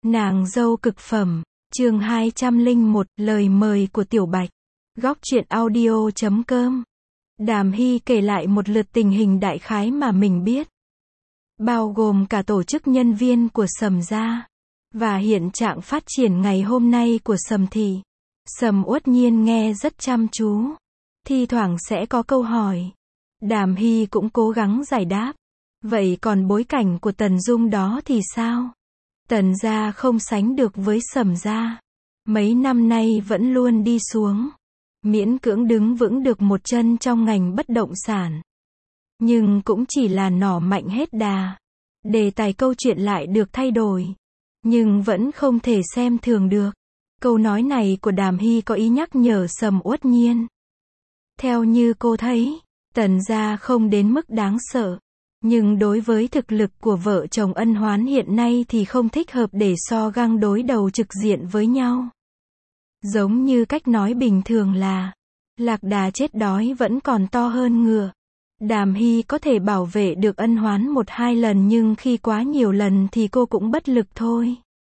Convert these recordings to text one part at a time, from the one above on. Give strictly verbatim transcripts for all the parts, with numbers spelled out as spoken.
Nàng dâu cực phẩm, chương hai trăm lẻ một, lời mời của Tiểu Bạch. Góc truyện audio chấm com. Đàm Hy kể lại một lượt tình hình đại khái mà mình biết, bao gồm cả tổ chức nhân viên của Sầm gia, và hiện trạng phát triển ngày hôm nay của Sầm thị. Sầm Uất Nhiên nghe rất chăm chú, thi thoảng sẽ có câu hỏi. Đàm Hy cũng cố gắng giải đáp. Vậy còn bối cảnh của Tần Dung đó thì sao? Tần gia không sánh được với Sầm gia. Mấy năm nay vẫn luôn đi xuống. Miễn cưỡng đứng vững được một chân trong ngành bất động sản. Nhưng cũng chỉ là nỏ mạnh hết đà. Đề tài câu chuyện lại được thay đổi. Nhưng vẫn không thể xem thường được. Câu nói này của Đàm Hy có ý nhắc nhở Sầm Uất Nhiên. Theo như cô thấy, Tần gia không đến mức đáng sợ. Nhưng đối với thực lực của vợ chồng Ân Hoán hiện nay thì không thích hợp để so găng đối đầu trực diện với nhau. Giống như cách nói bình thường là, lạc đà chết đói vẫn còn to hơn ngựa. Đàm Hy có thể bảo vệ được Ân Hoán một hai lần nhưng khi quá nhiều lần thì cô cũng bất lực thôi.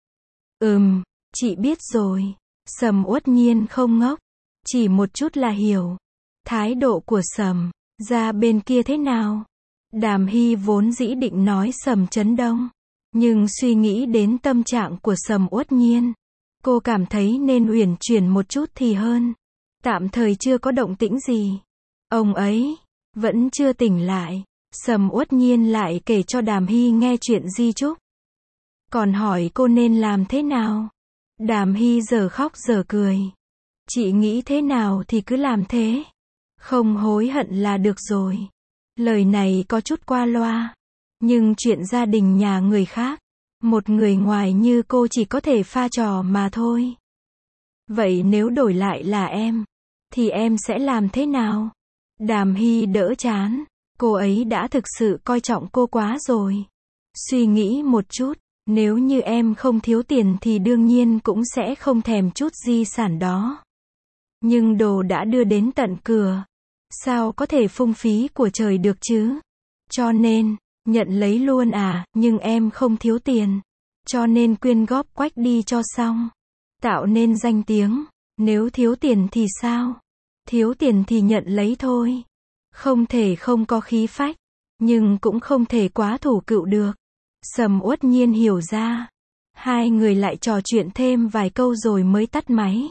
Ừm, chị biết rồi. Sầm Uất Nhiên không ngốc, chỉ một chút là hiểu. Thái độ của Sầm gia bên kia thế nào? Đàm Hy vốn dĩ định nói Sầm Chấn Đông, nhưng suy nghĩ đến tâm trạng của Sầm Uất Nhiên, cô cảm thấy nên uyển chuyển một chút thì hơn. Tạm thời chưa có động tĩnh gì. Ông ấy vẫn chưa tỉnh lại. Sầm Uất Nhiên lại kể cho Đàm Hy nghe chuyện di chúc. Còn hỏi cô nên làm thế nào. Đàm Hy giờ khóc giờ cười. Chị nghĩ thế nào thì cứ làm thế. Không hối hận là được rồi. Lời này có chút qua loa. Nhưng chuyện gia đình nhà người khác, một người ngoài như cô chỉ có thể pha trò mà thôi. Vậy nếu đổi lại là em, thì em sẽ làm thế nào? Đàm Hy đỡ chán. Cô ấy đã thực sự coi trọng cô quá rồi. Suy nghĩ một chút, nếu như em không thiếu tiền thì đương nhiên cũng sẽ không thèm chút di sản đó. Nhưng đồ đã đưa đến tận cửa, sao có thể phung phí của trời được chứ? Cho nên, nhận lấy luôn à, nhưng em không thiếu tiền. Cho nên quyên góp quách đi cho xong. Tạo nên danh tiếng. Nếu thiếu tiền thì sao? Thiếu tiền thì nhận lấy thôi. Không thể không có khí phách. Nhưng cũng không thể quá thủ cựu được. Sầm Uất Nhiên hiểu ra. Hai người lại trò chuyện thêm vài câu rồi mới tắt máy.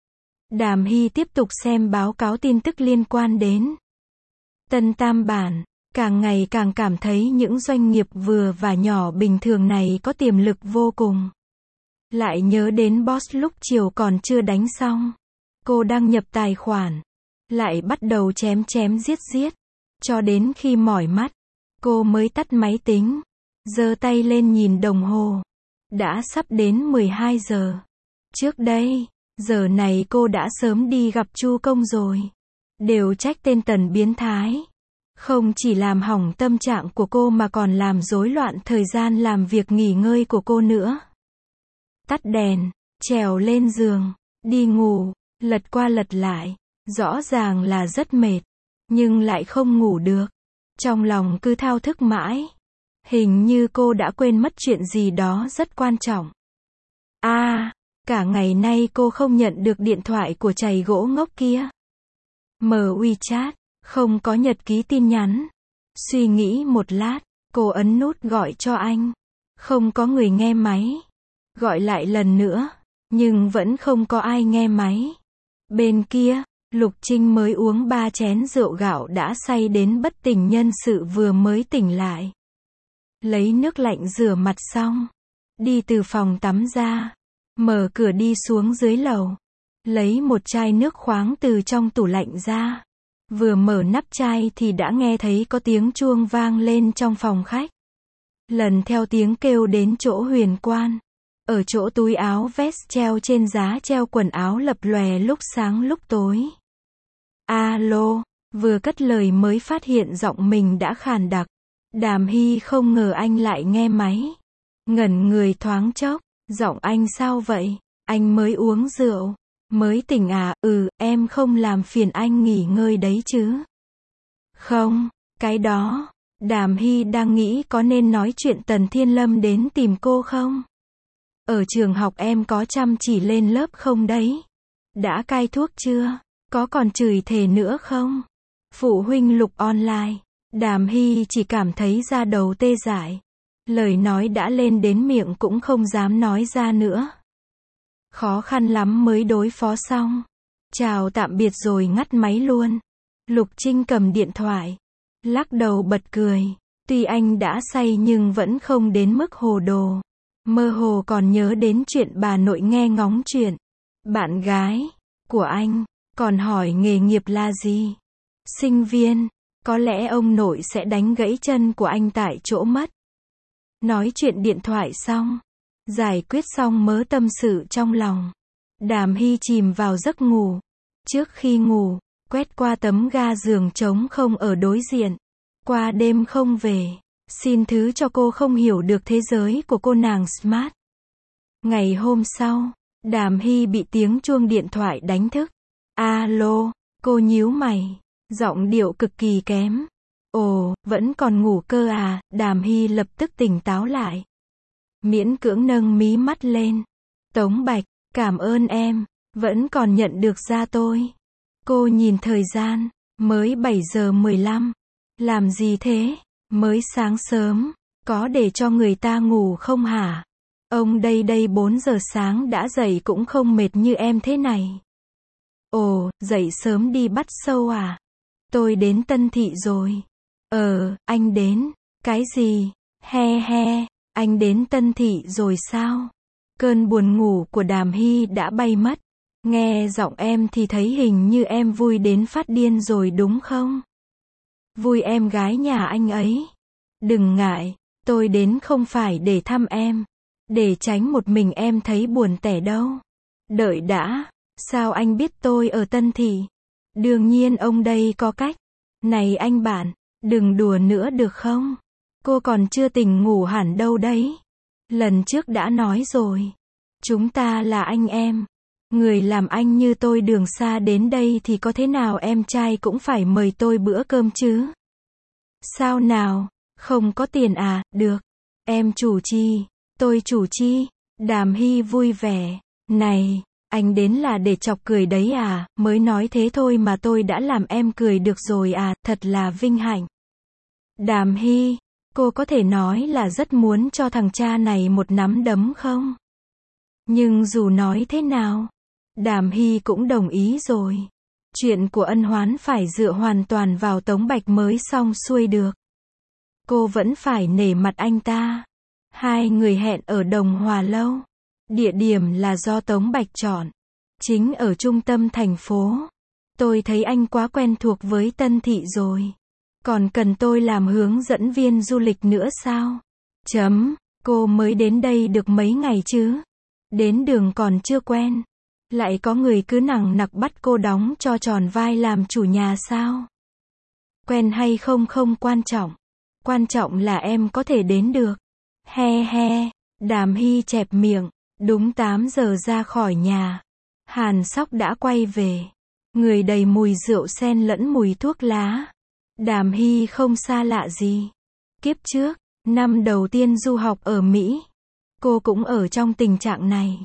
Đàm Hy tiếp tục xem báo cáo tin tức liên quan đến Tân Tam Bản. Càng ngày càng cảm thấy những doanh nghiệp vừa và nhỏ bình thường này có tiềm lực vô cùng. Lại nhớ đến boss lúc chiều còn chưa đánh xong. Cô đăng nhập tài khoản. Lại bắt đầu chém chém giết giết. Cho đến khi mỏi mắt, cô mới tắt máy tính. Giơ tay lên nhìn đồng hồ. Đã sắp đến mười hai giờ. Trước đây, giờ này cô đã sớm đi gặp Chu Công rồi. Đều trách tên Tần biến thái. Không chỉ làm hỏng tâm trạng của cô mà còn làm rối loạn thời gian làm việc nghỉ ngơi của cô nữa. Tắt đèn, trèo lên giường, đi ngủ, lật qua lật lại. Rõ ràng là rất mệt, nhưng lại không ngủ được. Trong lòng cứ thao thức mãi. Hình như cô đã quên mất chuyện gì đó rất quan trọng. À, cả ngày nay cô không nhận được điện thoại của chày gỗ ngốc kia. Mở WeChat, không có nhật ký tin nhắn. Suy nghĩ một lát, cô ấn nút gọi cho anh. Không có người nghe máy. Gọi lại lần nữa, nhưng vẫn không có ai nghe máy. Bên kia, Lục Trinh mới uống ba chén rượu gạo đã say đến bất tỉnh nhân sự vừa mới tỉnh lại. Lấy nước lạnh rửa mặt xong, đi từ phòng tắm ra, mở cửa đi xuống dưới lầu, lấy một chai nước khoáng từ trong tủ lạnh ra. Vừa mở nắp chai thì đã nghe thấy có tiếng chuông vang lên trong phòng khách. Lần theo tiếng kêu đến chỗ Huyền Quan. Ở chỗ túi áo vest treo trên giá treo quần áo lập lòe lúc sáng lúc tối. Alo, vừa cất lời mới phát hiện giọng mình đã khàn đặc. Đàm Hy không ngờ anh lại nghe máy. Ngẩn người thoáng chốc, giọng anh sao vậy? Anh mới uống rượu. Mới tỉnh à? Ừ, em không làm phiền anh nghỉ ngơi đấy chứ? Không, cái đó. Đàm Hy đang nghĩ có nên nói chuyện Tần Thiên Lâm đến tìm cô không? Ở trường học em có chăm chỉ lên lớp không đấy? Đã cai thuốc chưa? Có còn chửi thề nữa không? Phụ huynh Lục online. Đàm Hy chỉ cảm thấy da đầu tê dại. Lời nói đã lên đến miệng cũng không dám nói ra nữa. Khó khăn lắm mới đối phó xong. Chào tạm biệt rồi ngắt máy luôn. Lục Trinh cầm điện thoại. Lắc đầu bật cười. Tuy anh đã say nhưng vẫn không đến mức hồ đồ. Mơ hồ còn nhớ đến chuyện bà nội nghe ngóng chuyện. Bạn gái của anh, còn hỏi nghề nghiệp là gì? Sinh viên, có lẽ ông nội sẽ đánh gãy chân của anh tại chỗ mất. Nói chuyện điện thoại xong, giải quyết xong mớ tâm sự trong lòng. Đàm Hy chìm vào giấc ngủ. Trước khi ngủ, quét qua tấm ga giường trống không ở đối diện. Qua đêm không về. Xin thứ cho cô không hiểu được thế giới của cô nàng smart. Ngày hôm sau, Đàm Hy bị tiếng chuông điện thoại đánh thức. Alo, cô nhíu mày. Giọng điệu cực kỳ kém. Ồ, vẫn còn ngủ cơ à? Đàm Hy lập tức tỉnh táo lại. Miễn cưỡng nâng mí mắt lên. Tống Bạch, cảm ơn em, vẫn còn nhận được ra tôi. Cô nhìn thời gian, mới bảy giờ mười lăm. Làm gì thế? Mới sáng sớm, có để cho người ta ngủ không hả? Ông đây đây bốn giờ sáng đã dậy cũng không mệt như em thế này. Ồ, dậy sớm đi bắt sâu à? Tôi đến Tân Thị rồi. Ờ, anh đến. Cái gì? He he, anh đến Tân Thị rồi sao? Cơn buồn ngủ của Đàm Hy đã bay mất. Nghe giọng em thì thấy hình như em vui đến phát điên rồi đúng không? Vui em gái nhà anh ấy. Đừng ngại, tôi đến không phải để thăm em. Để tránh một mình em thấy buồn tẻ đâu. Đợi đã, sao anh biết tôi ở Tân Thị? Đương nhiên ông đây có cách. Này anh bạn, đừng đùa nữa được không? Cô còn chưa tỉnh ngủ hẳn đâu đấy. Lần trước đã nói rồi. Chúng ta là anh em. Người làm anh như tôi đường xa đến đây thì có thế nào em trai cũng phải mời tôi bữa cơm chứ. Sao nào, không có tiền à? Được. Em chủ chi, tôi chủ chi. Đàm Hy vui vẻ. Này, anh đến là để chọc cười đấy à? Mới nói thế thôi mà tôi đã làm em cười được rồi à? Thật là vinh hạnh. Đàm Hy, cô có thể nói là rất muốn cho thằng cha này một nắm đấm không? Nhưng dù nói thế nào, Đàm Hy cũng đồng ý rồi. Chuyện của ân oán phải dựa hoàn toàn vào Tống Bạch mới xong xuôi được. Cô vẫn phải nể mặt anh ta. Hai người hẹn ở Đồng Hòa Lâu. Địa điểm là do Tống Bạch chọn. Chính ở trung tâm thành phố. Tôi thấy anh quá quen thuộc với Tân Thị rồi. Còn cần tôi làm hướng dẫn viên du lịch nữa sao? Chấm, cô mới đến đây được mấy ngày chứ? Đến đường còn chưa quen. Lại có người cứ nằng nặc bắt cô đóng cho tròn vai làm chủ nhà sao? Quen hay không không quan trọng. Quan trọng là em có thể đến được. He he, Đàm Hy chẹp miệng. Đúng tám giờ ra khỏi nhà. Hàn Sóc đã quay về. Người đầy mùi rượu sen lẫn mùi thuốc lá. Đàm Hy không xa lạ gì. Kiếp trước, năm đầu tiên du học ở Mỹ, cô cũng ở trong tình trạng này.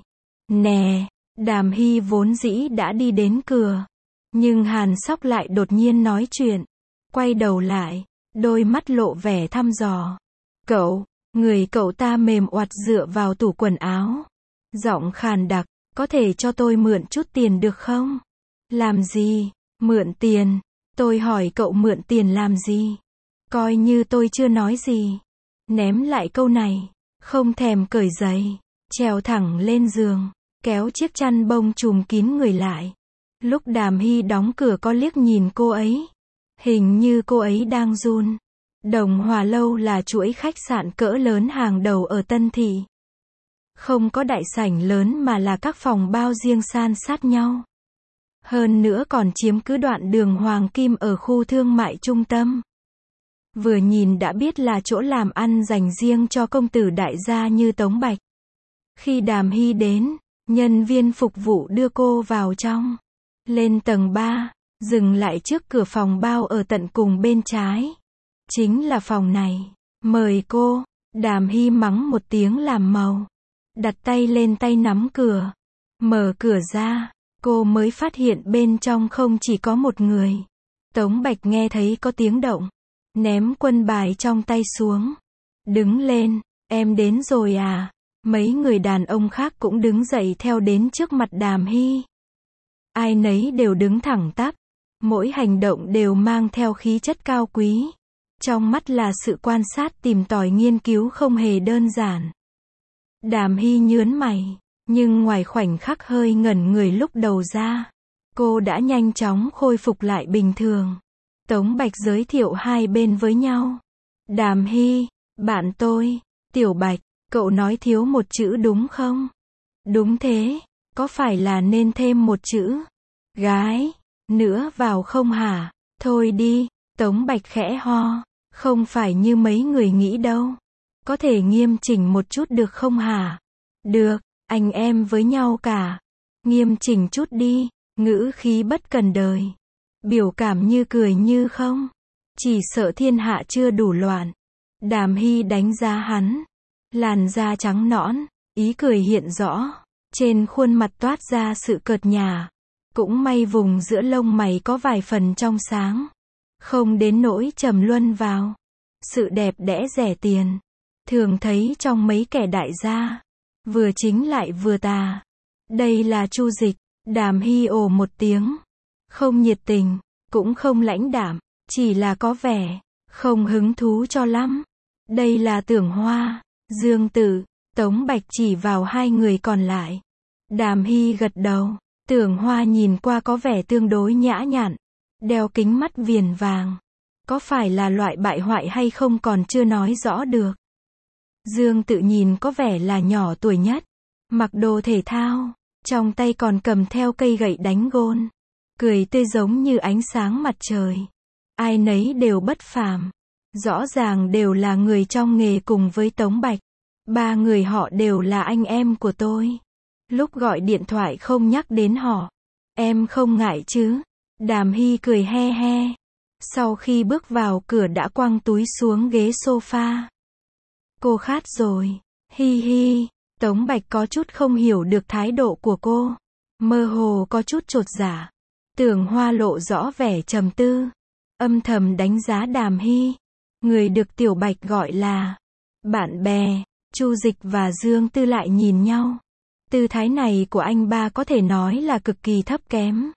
Nè, Đàm Hy vốn dĩ đã đi đến cửa. Nhưng Hàn Sóc lại đột nhiên nói chuyện. Quay đầu lại, đôi mắt lộ vẻ thăm dò. Cậu, người cậu ta mềm oặt dựa vào tủ quần áo. Giọng khàn đặc, có thể cho tôi mượn chút tiền được không? Làm gì? Mượn tiền? Tôi hỏi cậu mượn tiền làm gì? Coi như tôi chưa nói gì. Ném lại câu này, không thèm cởi giày, trèo thẳng lên giường, kéo chiếc chăn bông trùm kín người lại. Lúc Đàm Hy đóng cửa có liếc nhìn cô ấy. Hình như cô ấy đang run. Đồng Hòa Lâu là chuỗi khách sạn cỡ lớn hàng đầu ở Tân Thị. Không có đại sảnh lớn mà là các phòng bao riêng san sát nhau. Hơn nữa còn chiếm cứ đoạn đường Hoàng Kim ở khu thương mại trung tâm. Vừa nhìn đã biết là chỗ làm ăn dành riêng cho công tử đại gia như Tống Bạch. Khi Đàm Hy đến, nhân viên phục vụ đưa cô vào trong. Lên tầng ba, dừng lại trước cửa phòng bao ở tận cùng bên trái. Chính là phòng này. Mời cô. Đàm Hy mắng một tiếng làm màu. đặt tay lên tay nắm cửa. Mở cửa ra, cô mới phát hiện bên trong không chỉ có một người. Tống Bạch nghe thấy có tiếng động, ném quân bài trong tay xuống. Đứng lên, em đến rồi à? Mấy người đàn ông khác cũng đứng dậy theo đến trước mặt Đàm Hy. Ai nấy đều đứng thẳng tắp, mỗi hành động đều mang theo khí chất cao quý. Trong mắt là sự quan sát tìm tòi nghiên cứu không hề đơn giản. Đàm Hy nhớn mày, nhưng ngoài khoảnh khắc hơi ngẩn người lúc đầu ra, cô đã nhanh chóng khôi phục lại bình thường. Tống Bạch giới thiệu hai bên với nhau. Đàm Hy, bạn tôi, Tiểu Bạch, cậu nói thiếu một chữ đúng không? Đúng thế, có phải là nên thêm một chữ gái nữa vào không hả? Thôi đi, Tống Bạch khẽ ho, không phải như mấy người nghĩ đâu. Có thể nghiêm chỉnh một chút được không hả? Được, anh em với nhau cả. Nghiêm chỉnh chút đi, ngữ khí bất cần đời. Biểu cảm như cười như không. Chỉ sợ thiên hạ chưa đủ loạn. Đàm Hy đánh giá hắn. Làn da trắng nõn, ý cười hiện rõ. Trên khuôn mặt toát ra sự cợt nhả. Cũng may vùng giữa lông mày có vài phần trong sáng. Không đến nỗi trầm luân vào. Sự đẹp đẽ rẻ tiền. Thường thấy trong mấy kẻ đại gia. Vừa chính lại vừa tà. Đây là Chu Dịch. Đàm Hy ồ một tiếng. Không nhiệt tình, cũng không lãnh đạm, chỉ là có vẻ không hứng thú cho lắm. Đây là Tưởng Hoa, Dương Tử. Tống Bạch chỉ vào hai người còn lại. Đàm Hy gật đầu. Tưởng Hoa nhìn qua có vẻ tương đối nhã nhặn, đeo kính mắt viền vàng. Có phải là loại bại hoại hay không còn chưa nói rõ được. Dương Tự nhìn có vẻ là nhỏ tuổi nhất, mặc đồ thể thao, trong tay còn cầm theo cây gậy đánh gôn, cười tươi giống như ánh sáng mặt trời. Ai nấy đều bất phàm, rõ ràng đều là người trong nghề cùng với Tống Bạch. Ba người họ đều là anh em của tôi. Lúc gọi điện thoại không nhắc đến họ. Em không ngại chứ? Đàm Hy cười he he. Sau khi bước vào cửa đã quăng túi xuống ghế sofa. Cô khát rồi. Hi hi. Tống Bạch có chút không hiểu được thái độ của cô. Mơ hồ có chút chột dạ. Tưởng Hoa lộ rõ vẻ trầm tư. Âm thầm đánh giá Đàm Hy. Người được Tiểu Bạch gọi là bạn bè. Chu Dịch và Dương Tư lại nhìn nhau. Tư thái này của anh ba có thể nói là cực kỳ thấp kém.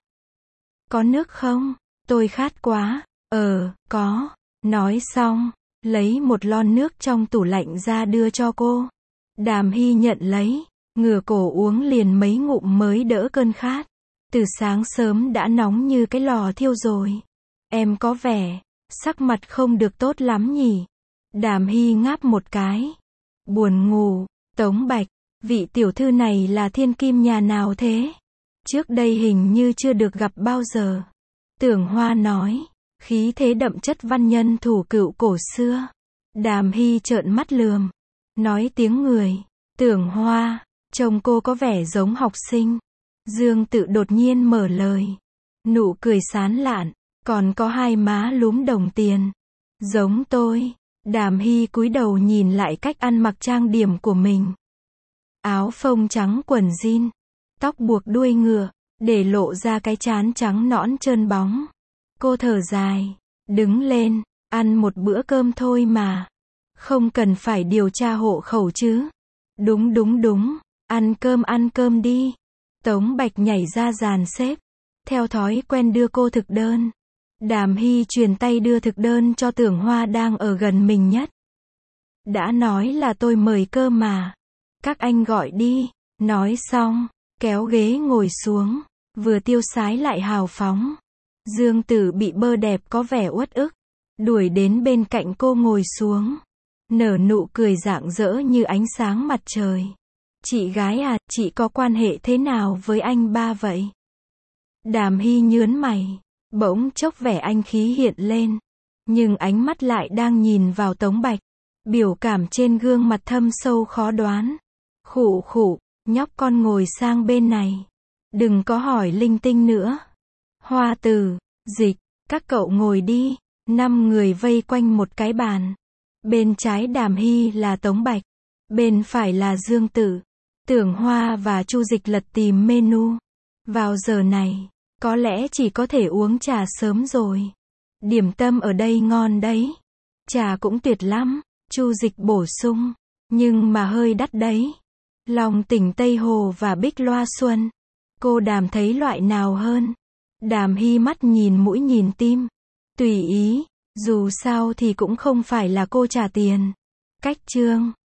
Có nước không? Tôi khát quá. Ờ, có. Nói xong, lấy một lon nước trong tủ lạnh ra đưa cho cô. Đàm Hy nhận lấy, ngửa cổ uống liền mấy ngụm mới đỡ cơn khát. Từ sáng sớm đã nóng như cái lò thiêu rồi. Em có vẻ, sắc mặt không được tốt lắm nhỉ? Đàm Hy ngáp một cái. Buồn ngủ. Tống Bạch, vị tiểu thư này là thiên kim nhà nào thế? Trước đây hình như chưa được gặp bao giờ. Tưởng Hoa nói, khí thế đậm chất văn nhân thủ cựu cổ xưa. Đàm Hy trợn mắt lườm, nói tiếng người. Tưởng Hoa, trông cô có vẻ giống học sinh. Dương Tự đột nhiên mở lời. Nụ cười sán lạn, còn có hai má lúm đồng tiền. Giống tôi. Đàm Hy cúi đầu nhìn lại cách ăn mặc trang điểm của mình. Áo phông trắng quần jean, tóc buộc đuôi ngựa, để lộ ra cái trán trắng nõn trơn bóng. Cô thở dài, đứng lên, ăn một bữa cơm thôi mà. Không cần phải điều tra hộ khẩu chứ. Đúng đúng đúng, ăn cơm ăn cơm đi. Tống Bạch nhảy ra dàn xếp, theo thói quen đưa cô thực đơn. Đàm Hy truyền tay đưa thực đơn cho Tưởng Hoa đang ở gần mình nhất. Đã nói là tôi mời cơm mà. Các anh gọi đi. Nói xong, kéo ghế ngồi xuống, vừa tiêu sái lại hào phóng. Dương Tử bị bơ đẹp có vẻ uất ức, đuổi đến bên cạnh cô ngồi xuống. Nở nụ cười rạng rỡ như ánh sáng mặt trời. Chị gái à, chị có quan hệ thế nào với anh ba vậy? Đàm Hy nhớn mày. Bỗng chốc vẻ anh khí hiện lên. Nhưng ánh mắt lại đang nhìn vào Tống Bạch. Biểu cảm trên gương mặt thâm sâu khó đoán. Khụ khụ, nhóc con ngồi sang bên này. Đừng có hỏi linh tinh nữa. Hoa Tử, Dịch, các cậu ngồi đi. Năm người vây quanh một cái bàn. Bên trái Đàm Hy là Tống Bạch. Bên phải là Dương Tử. Tưởng Hoa và Chu Dịch lật tìm menu. Vào giờ này, có lẽ chỉ có thể uống trà sớm rồi. Điểm tâm ở đây ngon đấy. Trà cũng tuyệt lắm. Chu Dịch bổ sung. Nhưng mà hơi đắt đấy. Long Tỉnh Tây Hồ và Bích Loa Xuân. Cô Đàm thấy loại nào hơn? Đàm Hy mắt nhìn mũi nhìn tim. Tùy ý. Dù sao thì cũng không phải là cô trả tiền. Cách chương.